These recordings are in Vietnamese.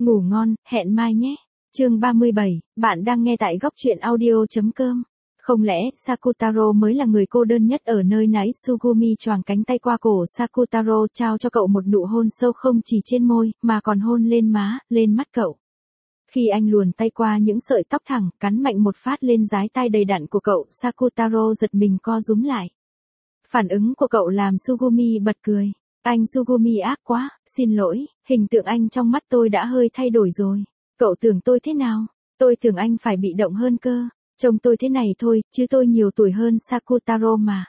Ngủ ngon, hẹn mai nhé. Chương 37, bạn đang nghe tại góc truyện audio.com. Không lẽ Sakutaro mới là người cô đơn nhất ở nơi nãy? Tsugumi choàng cánh tay qua cổ Sakutaro, trao cho cậu một nụ hôn sâu không chỉ trên môi, mà còn hôn lên má, lên mắt cậu. Khi anh luồn tay qua những sợi tóc thẳng, cắn mạnh một phát lên dái tai đầy đặn của cậu, Sakutaro giật mình co rúm lại. Phản ứng của cậu làm Tsugumi bật cười. Anh Tsugumi ác quá, xin lỗi, hình tượng anh trong mắt tôi đã hơi thay đổi rồi. Cậu tưởng tôi thế nào? Tôi tưởng anh phải bị động hơn cơ. Trông tôi thế này thôi, chứ tôi nhiều tuổi hơn Sakutaro mà.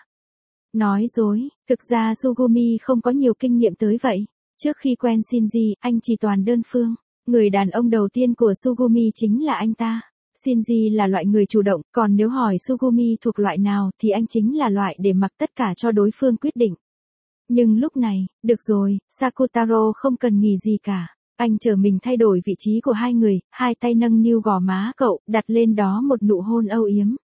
Nói dối, thực ra Tsugumi không có nhiều kinh nghiệm tới vậy. Trước khi quen Shinji, anh chỉ toàn đơn phương. Người đàn ông đầu tiên của Tsugumi chính là anh ta. Shinji là loại người chủ động, còn nếu hỏi Tsugumi thuộc loại nào thì anh chính là loại để mặc tất cả cho đối phương quyết định. Nhưng lúc này, được rồi, Sakutaro không cần nghỉ gì cả. Anh chờ mình thay đổi vị trí của hai người, hai tay nâng niu gò má cậu, đặt lên đó một nụ hôn âu yếm.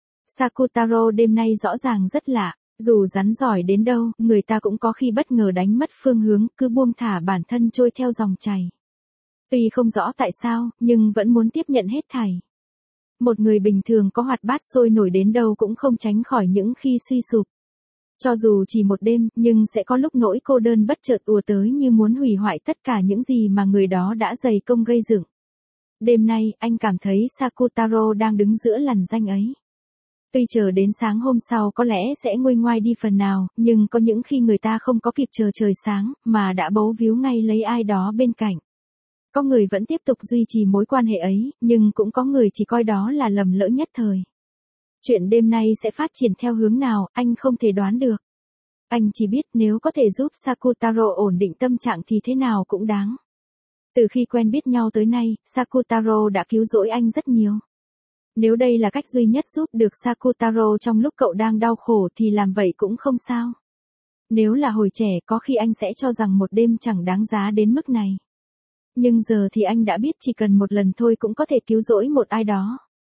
Sakutaro đêm nay rõ ràng rất lạ, dù rắn giỏi đến đâu, người ta cũng có khi bất ngờ đánh mất phương hướng, cứ buông thả bản thân trôi theo dòng chảy. Tuy không rõ tại sao, nhưng vẫn muốn tiếp nhận hết thảy. Một người bình thường có hoạt bát sôi nổi đến đâu cũng không tránh khỏi những khi suy sụp. Cho dù chỉ một đêm, nhưng sẽ có lúc nỗi cô đơn bất chợt ùa tới như muốn hủy hoại tất cả những gì mà người đó đã dày công gây dựng. Đêm nay, anh cảm thấy Sakutaro đang đứng giữa lằn ranh ấy. Tuy chờ đến sáng hôm sau có lẽ sẽ nguôi ngoai đi phần nào, nhưng có những khi người ta không có kịp chờ trời sáng, mà đã bấu víu ngay lấy ai đó bên cạnh. Có người vẫn tiếp tục duy trì mối quan hệ ấy, nhưng cũng có người chỉ coi đó là lầm lỡ nhất thời. Chuyện đêm nay sẽ phát triển theo hướng nào, anh không thể đoán được. Anh chỉ biết nếu có thể giúp Sakutaro ổn định tâm trạng thì thế nào cũng đáng. Từ khi quen biết nhau tới nay, Sakutaro đã cứu rỗi anh rất nhiều. Nếu đây là cách duy nhất giúp được Sakutaro trong lúc cậu đang đau khổ thì làm vậy cũng không sao. Nếu là hồi trẻ có khi anh sẽ cho rằng một đêm chẳng đáng giá đến mức này. Nhưng giờ thì anh đã biết chỉ cần một lần thôi cũng có thể cứu rỗi một ai đó.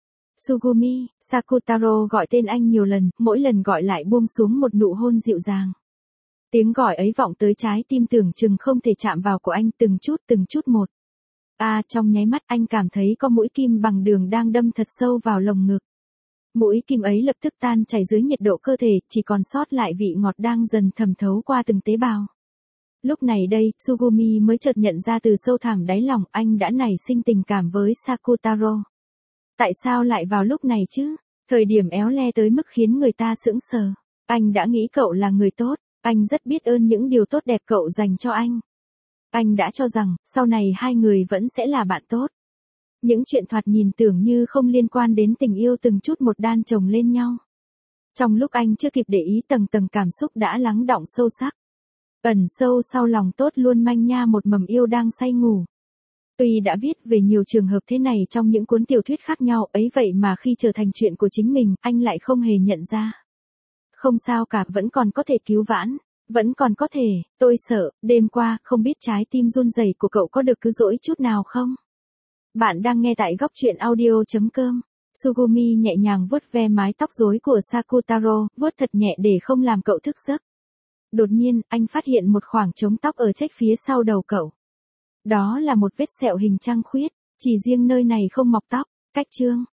Tsugumi, Sakutaro gọi tên anh nhiều lần, mỗi lần gọi lại buông xuống một nụ hôn dịu dàng. Tiếng gọi ấy vọng tới trái tim tưởng chừng không thể chạm vào của anh từng chút một. Trong nháy mắt anh cảm thấy có mũi kim bằng đường đang đâm thật sâu vào lồng ngực. Mũi kim ấy lập tức tan chảy dưới nhiệt độ cơ thể, chỉ còn sót lại vị ngọt đang dần thẩm thấu qua từng tế bào. Lúc này đây, Tsugumi mới chợt nhận ra từ sâu thẳm đáy lòng anh đã nảy sinh tình cảm với Sakutaro. Tại sao lại vào lúc này chứ? Thời điểm éo le tới mức khiến người ta sững sờ. Anh đã nghĩ cậu là người tốt, anh rất biết ơn những điều tốt đẹp cậu dành cho anh. Anh đã cho rằng, sau này hai người vẫn sẽ là bạn tốt. Những chuyện thoạt nhìn tưởng như không liên quan đến tình yêu từng chút một đan chồng lên nhau. Trong lúc anh chưa kịp để ý tầng tầng cảm xúc đã lắng đọng sâu sắc. Ẩn sâu sau lòng tốt luôn manh nha một mầm yêu đang say ngủ. Tuy đã viết về nhiều trường hợp thế này trong những cuốn tiểu thuyết khác nhau ấy vậy mà khi trở thành chuyện của chính mình, anh lại không hề nhận ra. Không sao cả, vẫn còn có thể cứu vãn, vẫn còn có thể, tôi sợ, đêm qua, không biết trái tim run rẩy của cậu có được cứu rỗi chút nào không? Bạn đang nghe tại góc truyện audio.com. Tsugumi nhẹ nhàng vuốt ve mái tóc rối của Sakutaro, vuốt thật nhẹ để không làm cậu thức giấc. Đột nhiên, anh phát hiện một khoảng trống tóc ở chếch phía sau đầu cậu. Đó là một vết sẹo hình trăng khuyết, chỉ riêng nơi này không mọc tóc. Cách chương.